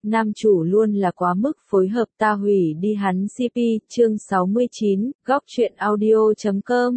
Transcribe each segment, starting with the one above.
nam chủ luôn là quá mức phối hợp ta hủy đi hắn CP, chương 69, góc truyện audio.com.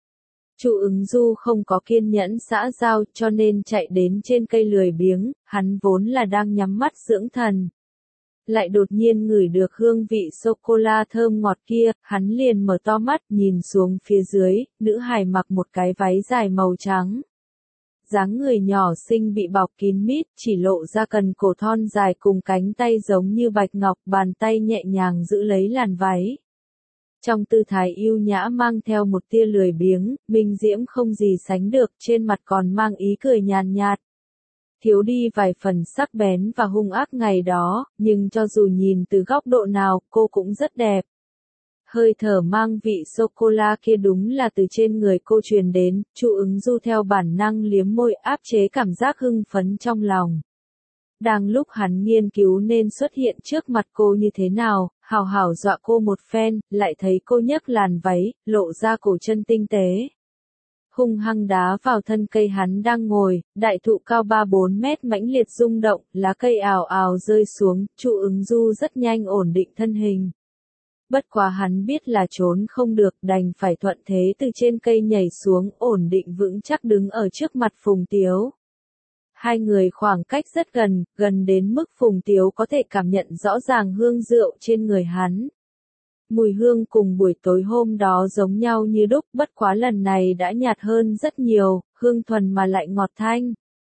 Chu Ứng Du không có kiên nhẫn xã giao cho nên chạy đến trên cây lười biếng, hắn vốn là đang nhắm mắt dưỡng thần. Lại đột nhiên ngửi được hương vị sô-cô-la thơm ngọt kia, hắn liền mở to mắt nhìn xuống phía dưới, nữ hài mặc một cái váy dài màu trắng. Dáng người nhỏ xinh bị bọc kín mít, chỉ lộ ra cần cổ thon dài cùng cánh tay giống như bạch ngọc, bàn tay nhẹ nhàng giữ lấy làn váy. Trong tư thái yêu nhã mang theo một tia lười biếng, minh diễm không gì sánh được, trên mặt còn mang ý cười nhàn nhạt. Thiếu đi vài phần sắc bén và hung ác ngày đó, nhưng cho dù nhìn từ góc độ nào, cô cũng rất đẹp. Hơi thở mang vị sô-cô-la kia đúng là từ trên người cô truyền đến, Chu Ứng Du theo bản năng liếm môi áp chế cảm giác hưng phấn trong lòng. Đang lúc hắn nghiên cứu nên xuất hiện trước mặt cô như thế nào, hào hào dọa cô một phen, lại thấy cô nhấc làn váy, lộ ra cổ chân tinh tế. Hung hăng đá vào thân cây hắn đang ngồi, đại thụ cao 3-4 mét mãnh liệt rung động, lá cây ào ào rơi xuống, Chu Ứng Du rất nhanh ổn định thân hình. Bất quá hắn biết là trốn không được, đành phải thuận thế từ trên cây nhảy xuống, ổn định vững chắc đứng ở trước mặt Phùng Tiếu. Hai người khoảng cách rất gần, gần đến mức Phùng Tiếu có thể cảm nhận rõ ràng hương rượu trên người hắn. Mùi hương cùng buổi tối hôm đó giống nhau như đúc, bất quá lần này đã nhạt hơn rất nhiều, hương thuần mà lại ngọt thanh.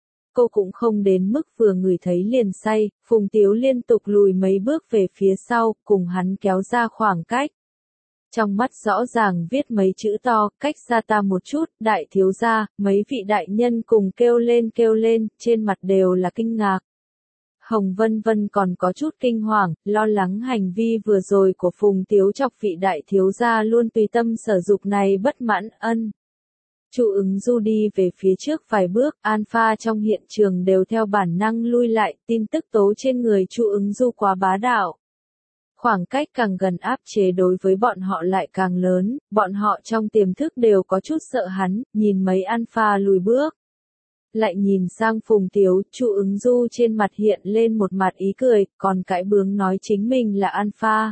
Cô cũng không đến mức vừa ngửi thấy liền say, Phùng Tiếu liên tục lùi mấy bước về phía sau, cùng hắn kéo ra khoảng cách. Trong mắt rõ ràng viết mấy chữ to, cách xa ta một chút, đại thiếu gia, mấy vị đại nhân cùng kêu lên, trên mặt đều là kinh ngạc. Hồng Vân Vân còn có chút kinh hoàng, lo lắng hành vi vừa rồi của Phùng Tiếu chọc vị đại thiếu gia luôn tùy tâm sở dục này bất mãn ân. Chu Ứng Du đi về phía trước vài bước, alpha trong hiện trường đều theo bản năng lui lại, tin tức tố trên người Chu Ứng Du quá bá đạo. Khoảng cách càng gần áp chế đối với bọn họ lại càng lớn, bọn họ trong tiềm thức đều có chút sợ hắn, nhìn mấy alpha lùi bước. Lại nhìn sang Phùng Tiếu, Chu Ứng Du trên mặt hiện lên một mặt ý cười, còn cãi bướng nói chính mình là alpha.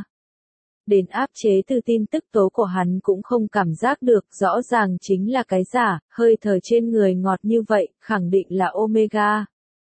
Đến áp chế từ tin tức tố của hắn cũng không cảm giác được, rõ ràng chính là cái giả, hơi thở trên người ngọt như vậy, khẳng định là Omega.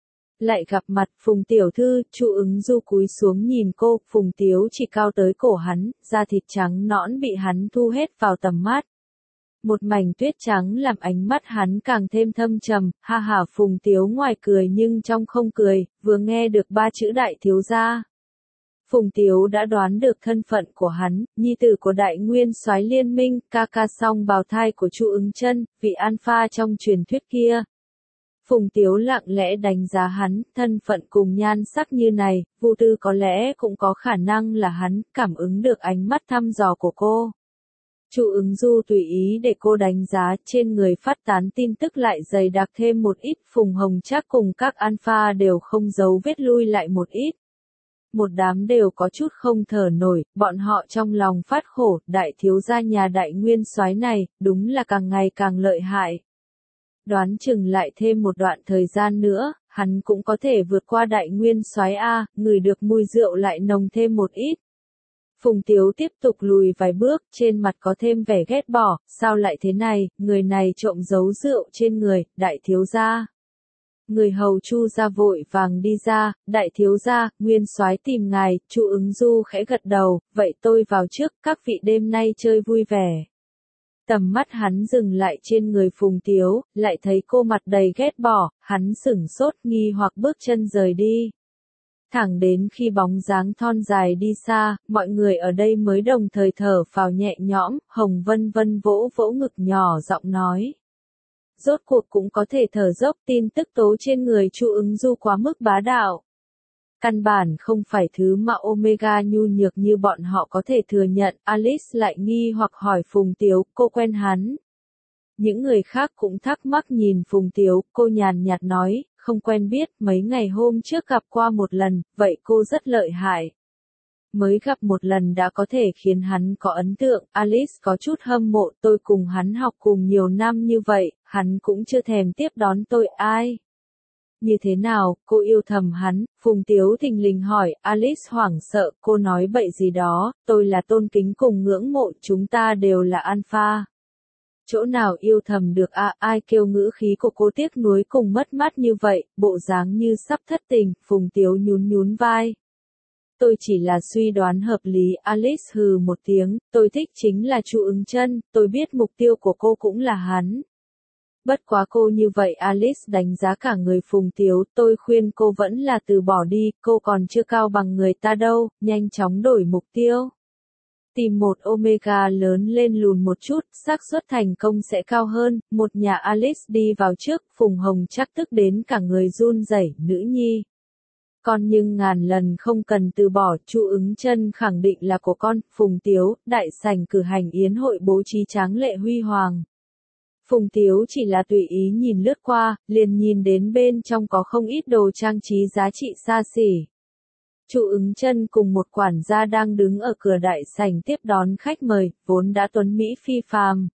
Lại gặp mặt Phùng tiểu thư, Chu Ứng Du cúi xuống nhìn cô, Phùng Tiếu chỉ cao tới cổ hắn, da thịt trắng nõn bị hắn thu hết vào tầm mắt. Một mảnh tuyết trắng làm ánh mắt hắn càng thêm thâm trầm, ha ha Phùng Tiếu ngoài cười nhưng trong không cười, vừa nghe được ba chữ đại thiếu gia. Phùng Tiếu đã đoán được thân phận của hắn, nhi tử của đại nguyên soái liên minh, ca ca song bào thai của Chu Ứng Chân, vị alpha trong truyền thuyết kia. Phùng Tiếu lặng lẽ đánh giá hắn, thân phận cùng nhan sắc như này, Vu Tư có lẽ cũng có khả năng là hắn, cảm ứng được ánh mắt thăm dò của cô. Chu Ứng Du tùy ý để cô đánh giá, trên người phát tán tin tức lại dày đặc thêm một ít, Phùng Hồng Trác cùng các alpha đều không giấu vết lui lại một ít. Một đám đều có chút không thở nổi, bọn họ trong lòng phát khổ, đại thiếu gia nhà đại nguyên soái này, đúng là càng ngày càng lợi hại. Đoán chừng lại thêm một đoạn thời gian nữa, hắn cũng có thể vượt qua đại nguyên soái a, ngửi được mùi rượu lại nồng thêm một ít. Phùng Tiếu tiếp tục lùi vài bước, trên mặt có thêm vẻ ghét bỏ, sao lại thế này, người này trộm giấu rượu trên người, đại thiếu gia. Người hầu Chu gia vội vàng đi ra, đại thiếu gia, nguyên soái tìm ngài, Chu Ứng Du khẽ gật đầu, vậy tôi vào trước, các vị đêm nay chơi vui vẻ. Tầm mắt hắn dừng lại trên người Phùng Tiếu, lại thấy cô mặt đầy ghét bỏ, hắn sửng sốt nghi hoặc bước chân rời đi. Thẳng đến khi bóng dáng thon dài đi xa, mọi người ở đây mới đồng thời thở phào nhẹ nhõm, Hồng Vân Vân vỗ vỗ ngực nhỏ giọng nói. Rốt cuộc cũng có thể thở dốc, tin tức tố trên người Chu Ứng Du quá mức bá đạo. Căn bản không phải thứ mà Omega nhu nhược như bọn họ có thể thừa nhận, Alice lại nghi hoặc hỏi Phùng Tiếu, cô quen hắn. Những người khác cũng thắc mắc nhìn Phùng Tiếu, cô nhàn nhạt nói, không quen biết, mấy ngày hôm trước gặp qua một lần, vậy cô rất lợi hại. Mới gặp một lần đã có thể khiến hắn có ấn tượng, Alice có chút hâm mộ, tôi cùng hắn học cùng nhiều năm như vậy, hắn cũng chưa thèm tiếp đón tôi ai. Như thế nào, cô yêu thầm hắn, Phùng Tiếu thình lình hỏi, Alice hoảng sợ, cô nói bậy gì đó, tôi là tôn kính cùng ngưỡng mộ, chúng ta đều là alpha. Chỗ nào yêu thầm được à, ai kêu ngữ khí của cô tiếc nuối cùng mất mát như vậy, bộ dáng như sắp thất tình, Phùng Tiếu nhún nhún vai. Tôi chỉ là suy đoán hợp lý, Alice hừ một tiếng, tôi thích chính là Chu Ứng Chân, tôi biết mục tiêu của cô cũng là hắn. Bất quá cô như vậy Alice đánh giá cả người Phùng Tiếu, tôi khuyên cô vẫn là từ bỏ đi, cô còn chưa cao bằng người ta đâu, nhanh chóng đổi mục tiêu. Tìm một Omega lớn lên lùn một chút, xác suất thành công sẽ cao hơn, một nhà Alice đi vào trước, Phùng Hồng chắc tức đến cả người run rẩy, nữ nhi. Con nhưng ngàn lần không cần từ bỏ, Chu Ứng Chân khẳng định là của con, Phùng Tiếu, đại sảnh cử hành yến hội bố trí tráng lệ huy hoàng. Phùng Tiếu chỉ là tùy ý nhìn lướt qua, liền nhìn đến bên trong có không ít đồ trang trí giá trị xa xỉ. Chu Ứng Chân cùng một quản gia đang đứng ở cửa đại sảnh tiếp đón khách mời, vốn đã tuấn mỹ phi phàm.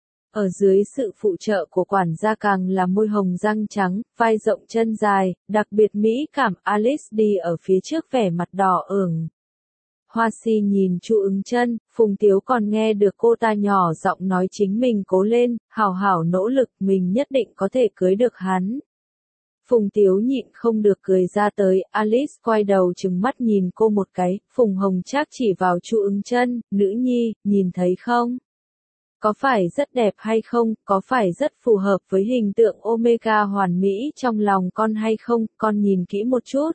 Ở dưới sự phụ trợ của quản gia càng là môi hồng răng trắng, vai rộng chân dài, đặc biệt mỹ cảm, Alice đi ở phía trước vẻ mặt đỏ ửng. Hoa Si nhìn Chu Ứng Chân, Phùng Tiếu còn nghe được cô ta nhỏ giọng nói chính mình cố lên, hảo hảo nỗ lực, mình nhất định có thể cưới được hắn. Phùng Tiếu nhịn không được cười ra tới, Alice quay đầu trừng mắt nhìn cô một cái, Phùng Hồng Trác chỉ vào Chu Ứng Chân, nữ nhi, nhìn thấy không? Có phải rất đẹp hay không, có phải rất phù hợp với hình tượng Omega hoàn mỹ trong lòng con hay không, con nhìn kỹ một chút.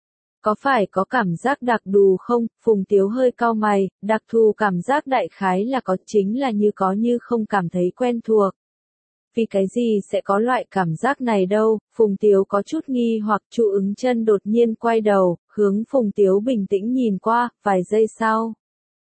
Có phải có cảm giác đặc đù không, Phùng Tiếu hơi cau mày, đặc thù cảm giác đại khái là có chính là như có như không cảm thấy quen thuộc. Vì cái gì sẽ có loại cảm giác này đâu, Phùng Tiếu có chút nghi hoặc Chu Ứng Chân đột nhiên quay đầu, hướng Phùng Tiếu bình tĩnh nhìn qua, vài giây sau.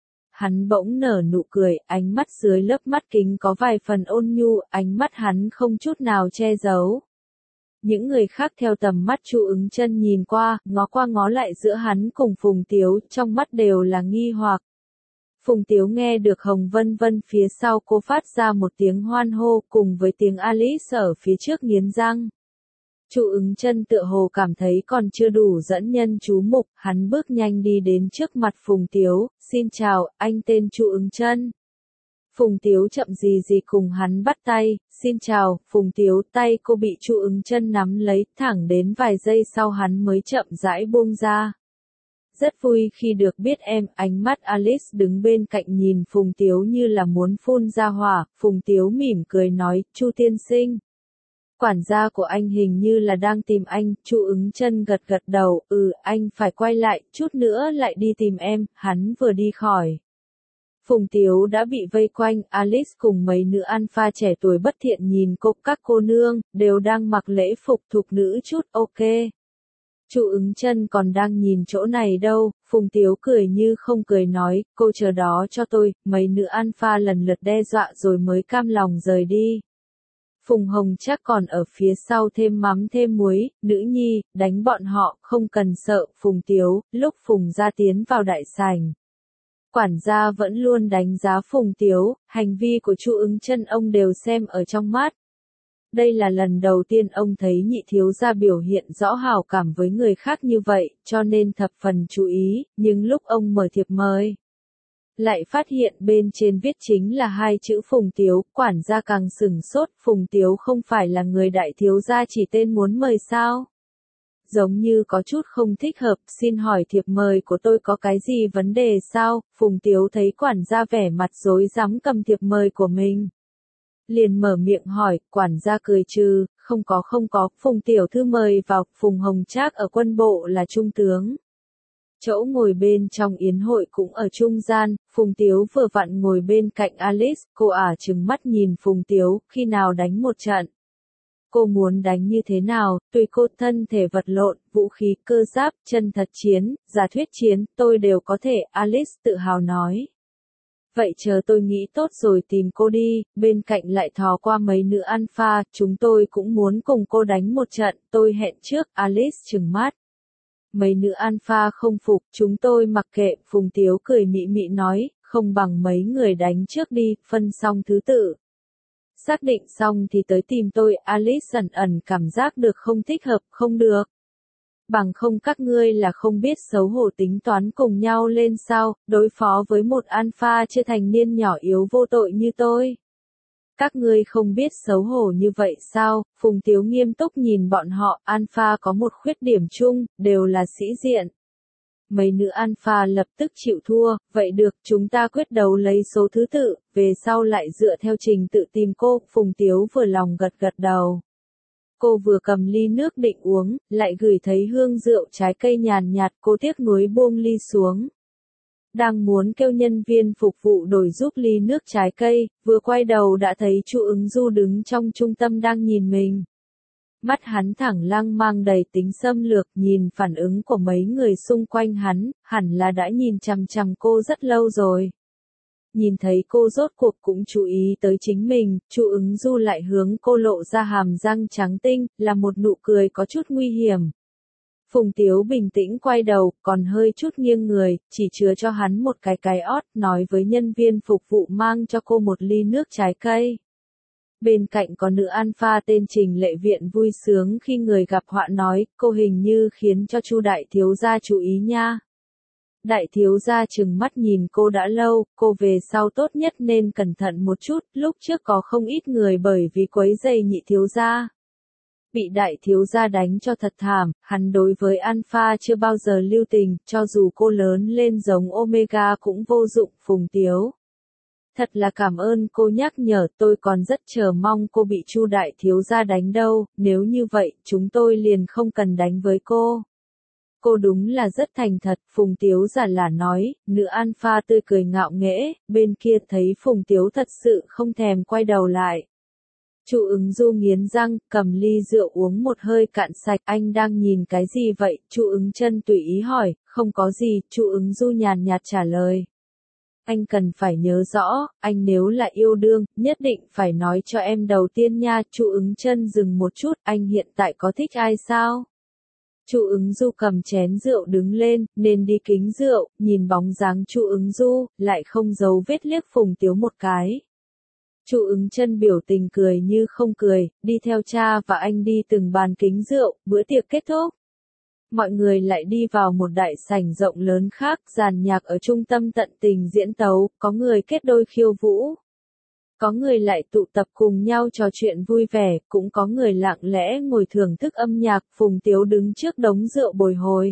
Hắn bỗng nở nụ cười, ánh mắt dưới lớp mắt kính có vài phần ôn nhu, ánh mắt hắn không chút nào che giấu. Những người khác theo tầm mắt Chu Ứng Chân nhìn qua ngó lại giữa hắn cùng Phùng Tiếu, trong mắt đều là nghi hoặc. Phùng Tiếu nghe được Hồng Vân Vân phía sau cô phát ra một tiếng hoan hô cùng với tiếng Alice ở phía trước nghiến răng. Chu Ứng Chân tựa hồ cảm thấy còn chưa đủ dẫn nhân chú mục, hắn bước nhanh đi đến trước mặt Phùng Tiếu, xin chào, anh tên Chu Ứng Chân. Phùng Tiếu chậm gì gì cùng hắn bắt tay, xin chào, Phùng Tiếu, tay cô bị Chu Ứng Chân nắm lấy, thẳng đến vài giây sau hắn mới chậm rãi buông ra. Rất vui khi được biết em, ánh mắt Alice đứng bên cạnh nhìn Phùng Tiếu như là muốn phun ra hỏa, Phùng Tiếu mỉm cười nói, Chu tiên sinh. Quản gia của anh hình như là đang tìm anh, Chu Ứng Chân gật gật đầu, anh phải quay lại, chút nữa lại đi tìm em, hắn vừa đi khỏi. Phùng Tiếu đã bị vây quanh, Alice cùng mấy nữ alpha trẻ tuổi bất thiện nhìn cô, các cô nương, đều đang mặc lễ phục thục nữ chút, ok. Chu Ứng Chân còn đang nhìn chỗ này đâu, Phùng Tiếu cười như không cười nói, cô chờ đó cho tôi, mấy nữ alpha lần lượt đe dọa rồi mới cam lòng rời đi. Phùng Hồng chắc còn ở phía sau thêm mắm thêm muối, nữ nhi, đánh bọn họ, không cần sợ, Phùng Tiếu, lúc Phùng gia tiến vào đại sảnh. Quản gia vẫn luôn đánh giá Phùng Tiếu, hành vi của Chu Ứng Chân ông đều xem ở trong mắt. Đây là lần đầu tiên ông thấy nhị thiếu gia biểu hiện rõ hảo cảm với người khác như vậy, cho nên thập phần chú ý, nhưng lúc ông mở thiệp mời, lại phát hiện bên trên viết chính là hai chữ Phùng Tiếu, quản gia càng sửng sốt, Phùng Tiếu không phải là người đại thiếu gia chỉ tên muốn mời sao? Giống như có chút không thích hợp, xin hỏi thiệp mời của tôi có cái gì vấn đề sao? Phùng Tiếu thấy quản gia vẻ mặt rối rắm cầm thiệp mời của mình. Liền mở miệng hỏi, quản gia cười trừ, không có, Phùng tiểu thư mời vào, Phùng Hồng Trác ở quân bộ là trung tướng. Chỗ ngồi bên trong yến hội cũng ở trung gian, Phùng Tiếu vừa vặn ngồi bên cạnh Alice, cô trừng mắt nhìn Phùng Tiếu, khi nào đánh một trận. Cô muốn đánh như thế nào, tùy cô thân thể vật lộn, vũ khí, cơ giáp, chân thật chiến, giả thuyết chiến, tôi đều có thể, Alice tự hào nói. Vậy chờ tôi nghĩ tốt rồi tìm cô đi, bên cạnh lại thò qua mấy nữ alpha, chúng tôi cũng muốn cùng cô đánh một trận, tôi hẹn trước, Alice trừng mắt. Mấy nữ alpha không phục, chúng tôi mặc kệ, Phùng Tiếu cười mị mị nói, không bằng mấy người đánh trước đi, phân xong thứ tự. Xác định xong thì tới tìm tôi, Alice ẩn ẩn cảm giác được không thích hợp, không được. Bằng không các ngươi là không biết xấu hổ tính toán cùng nhau lên sao, đối phó với một alpha chưa thành niên nhỏ yếu vô tội như tôi. Các ngươi không biết xấu hổ như vậy sao? Phùng Tiếu nghiêm túc nhìn bọn họ, alpha có một khuyết điểm chung, đều là sĩ diện. Mấy nữ alpha lập tức chịu thua, vậy được, chúng ta quyết đấu lấy số thứ tự, về sau lại dựa theo trình tự tìm cô, Phùng Tiếu vừa lòng gật gật đầu. Cô vừa cầm ly nước định uống, lại gửi thấy hương rượu trái cây nhàn nhạt, cô tiếc nuối buông ly xuống. Đang muốn kêu nhân viên phục vụ đổi giúp ly nước trái cây, vừa quay đầu đã thấy Chu Ứng Du đứng trong trung tâm đang nhìn mình. Mắt hắn thẳng lăng mang đầy tính xâm lược, nhìn phản ứng của mấy người xung quanh hắn, hẳn là đã nhìn chằm chằm cô rất lâu rồi. Nhìn thấy cô rốt cuộc cũng chú ý tới chính mình, Chu Ứng Du lại hướng cô lộ ra hàm răng trắng tinh, là một nụ cười có chút nguy hiểm. Phùng Tiếu bình tĩnh quay đầu, còn hơi chút nghiêng người, chỉ chứa cho hắn một cái ót, nói với nhân viên phục vụ mang cho cô một ly nước trái cây. Bên cạnh có nữ alpha tên Trình Lệ Viện vui sướng khi người gặp họa nói, cô hình như khiến cho Chu đại thiếu gia chú ý nha. Đại thiếu gia trừng mắt nhìn cô đã lâu, cô về sau tốt nhất nên cẩn thận một chút, lúc trước có không ít người bởi vì quấy rầy nhị thiếu gia. Bị đại thiếu gia đánh cho thật thảm, hắn đối với alpha chưa bao giờ lưu tình, cho dù cô lớn lên giống Omega cũng vô dụng, Phùng Tiếu. Thật là cảm ơn cô nhắc nhở, tôi còn rất chờ mong cô bị Chu đại thiếu gia đánh đâu, nếu như vậy, chúng tôi liền không cần đánh với cô. Cô đúng là rất thành thật, Phùng Tiếu giả là nói, nữ alpha tươi cười ngạo nghễ, bên kia thấy Phùng Tiếu thật sự không thèm quay đầu lại. Chu Ứng Du nghiến răng, cầm ly rượu uống một hơi cạn sạch, anh đang nhìn cái gì vậy? Chu Ứng Chân tùy ý hỏi, không có gì, Chu Ứng Du nhàn nhạt trả lời. Anh cần phải nhớ rõ, anh nếu là yêu đương, nhất định phải nói cho em đầu tiên nha. Chu Ứng Chân dừng một chút, anh hiện tại có thích ai sao? Chu Ứng Du cầm chén rượu đứng lên, nên đi kính rượu, nhìn bóng dáng Chu Ứng Du, lại không giấu vết liếc Phùng Tiếu một cái. Chu Ứng Chân biểu tình cười như không cười, đi theo cha và anh đi từng bàn kính rượu, bữa tiệc kết thúc. Mọi người lại đi vào một đại sảnh rộng lớn khác, dàn nhạc ở trung tâm tận tình diễn tấu, có người kết đôi khiêu vũ. Có người lại tụ tập cùng nhau trò chuyện vui vẻ, cũng có người lặng lẽ ngồi thưởng thức âm nhạc, Phùng Tiếu đứng trước đống rượu bồi hồi.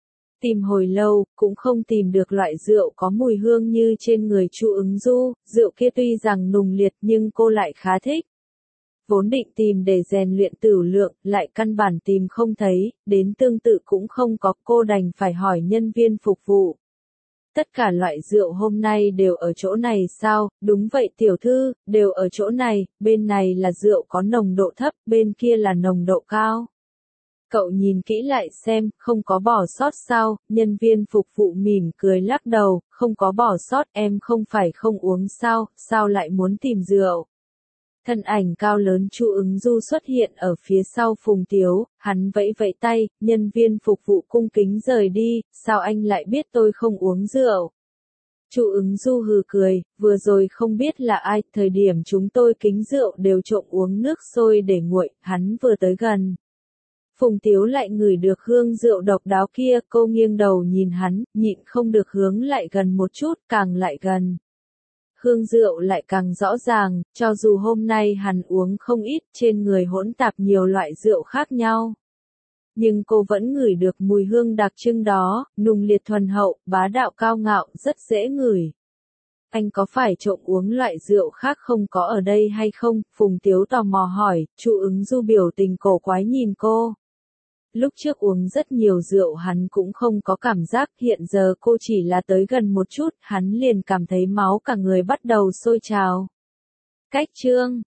Tìm hồi lâu, cũng không tìm được loại rượu có mùi hương như trên người Chu Ứng Du, rượu kia tuy rằng nùng liệt nhưng cô lại khá thích. Vốn định tìm để rèn luyện tửu lượng, lại căn bản tìm không thấy, đến tương tự cũng không có, cô đành phải hỏi nhân viên phục vụ. Tất cả loại rượu hôm nay đều ở chỗ này sao? Đúng vậy tiểu thư, đều ở chỗ này, bên này là rượu có nồng độ thấp, bên kia là nồng độ cao. Cậu nhìn kỹ lại xem, không có bỏ sót sao? Nhân viên phục vụ mỉm cười lắc đầu, không có bỏ sót, em không phải không uống sao, sao lại muốn tìm rượu? Thân ảnh cao lớn Chu Ứng Du xuất hiện ở phía sau Phùng Tiếu, hắn vẫy vẫy tay, nhân viên phục vụ cung kính rời đi, sao anh lại biết tôi không uống rượu? Chu Ứng Du hừ cười, vừa rồi không biết là ai, thời điểm chúng tôi kính rượu đều trộm uống nước sôi để nguội, hắn vừa tới gần. Phùng Tiếu lại ngửi được hương rượu độc đáo kia, cô nghiêng đầu nhìn hắn, nhịn không được hướng lại gần một chút, càng lại gần. Hương rượu lại càng rõ ràng, cho dù hôm nay hắn uống không ít, trên người hỗn tạp nhiều loại rượu khác nhau. Nhưng cô vẫn ngửi được mùi hương đặc trưng đó, nùng liệt thuần hậu, bá đạo cao ngạo, rất dễ ngửi. Anh có phải trộm uống loại rượu khác không có ở đây hay không? Phùng Tiếu tò mò hỏi, Chu Ứng Du biểu tình cổ quái nhìn cô. Lúc trước uống rất nhiều rượu hắn cũng không có cảm giác, hiện giờ cô chỉ là tới gần một chút, hắn liền cảm thấy máu cả người bắt đầu sôi trào. Cách chương